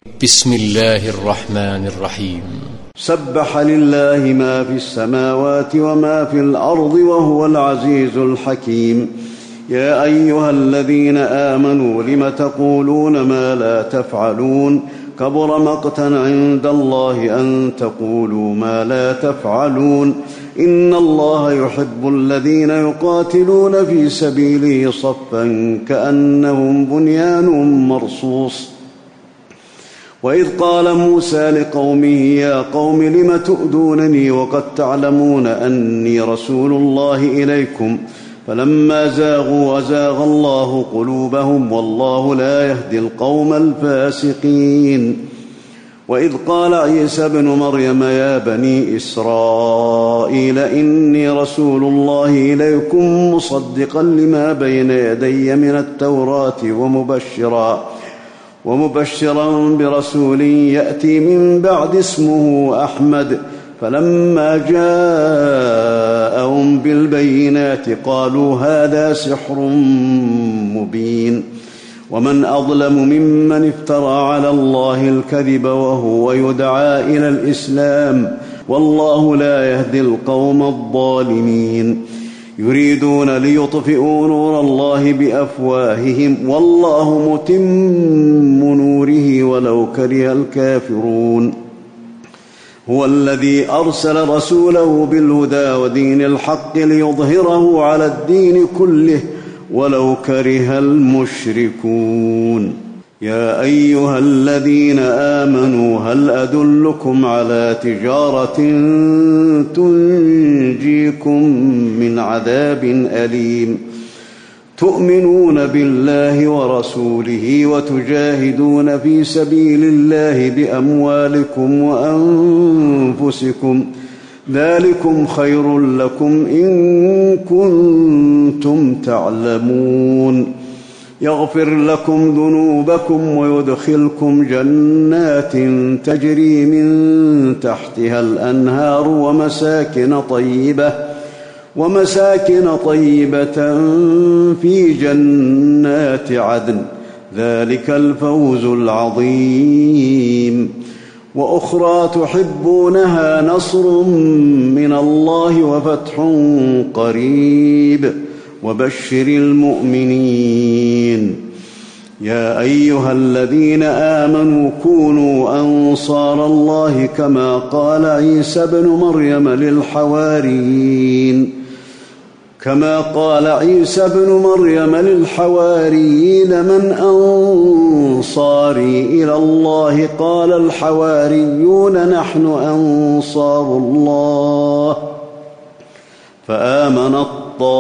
بسم الله الرحمن الرحيم. سبح لله ما في السماوات وما في الأرض وهو العزيز الحكيم. يا أيها الذين آمنوا لم تقولون ما لا تفعلون؟ كبر مقتا عند الله أن تقولوا ما لا تفعلون. إن الله يحب الذين يقاتلون في سبيله صفا كأنهم بنيان مرصوص. وإذ قال موسى لقومه يا قوم لم تؤذونني وقد تعلمون أني رسول الله إليكم؟ فلما زاغوا أزاغ الله قلوبهم والله لا يهدي القوم الفاسقين. وإذ قال عيسى ابن مريم يا بني إسرائيل إني رسول الله إليكم مصدقا لما بين يدي من التوراة ومبشرا برسول يأتي من بعد اسمه أحمد. فلما جاءهم بالبينات قالوا هذا سحر مبين. ومن أظلم ممن افترى على الله الكذب وهو يدعى إلى الإسلام والله لا يهدي القوم الظالمين. يريدون ليطفئوا نور الله بأفواههم والله متم نوره ولو كره الكافرون. هو الذي أرسل رسوله بالهدى ودين الحق ليظهره على الدين كله ولو كره المشركون. يا أيها الذين آمنوا هل أدلكم على تجارة تنجيكم من عذاب أليم؟ تؤمنون بالله ورسوله وتجاهدون في سبيل الله بأموالكم وأنفسكم ذلكم خير لكم إن كنتم تعلمون. يغفر لكم ذنوبكم ويدخلكم جنات تجري من تحتها الأنهار ومساكن طيبة في جنات عدن ذلك الفوز العظيم. وأخرى تحبونها نصر من الله وفتح قريب وبشر المؤمنين. يا أيها الذين آمنوا كونوا أنصار الله كما قال عيسى ابن مريم للحواريين من أنصاري إلى الله؟ قال الحواريون نحن أنصار الله. فآمنت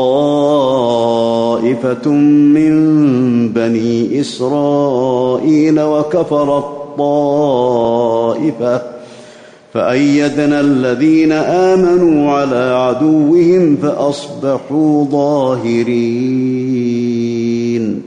طائفة من بني إسرائيل وكفرت طائفة فأيدنا الذين آمنوا على عدوهم فأصبحوا ظاهرين.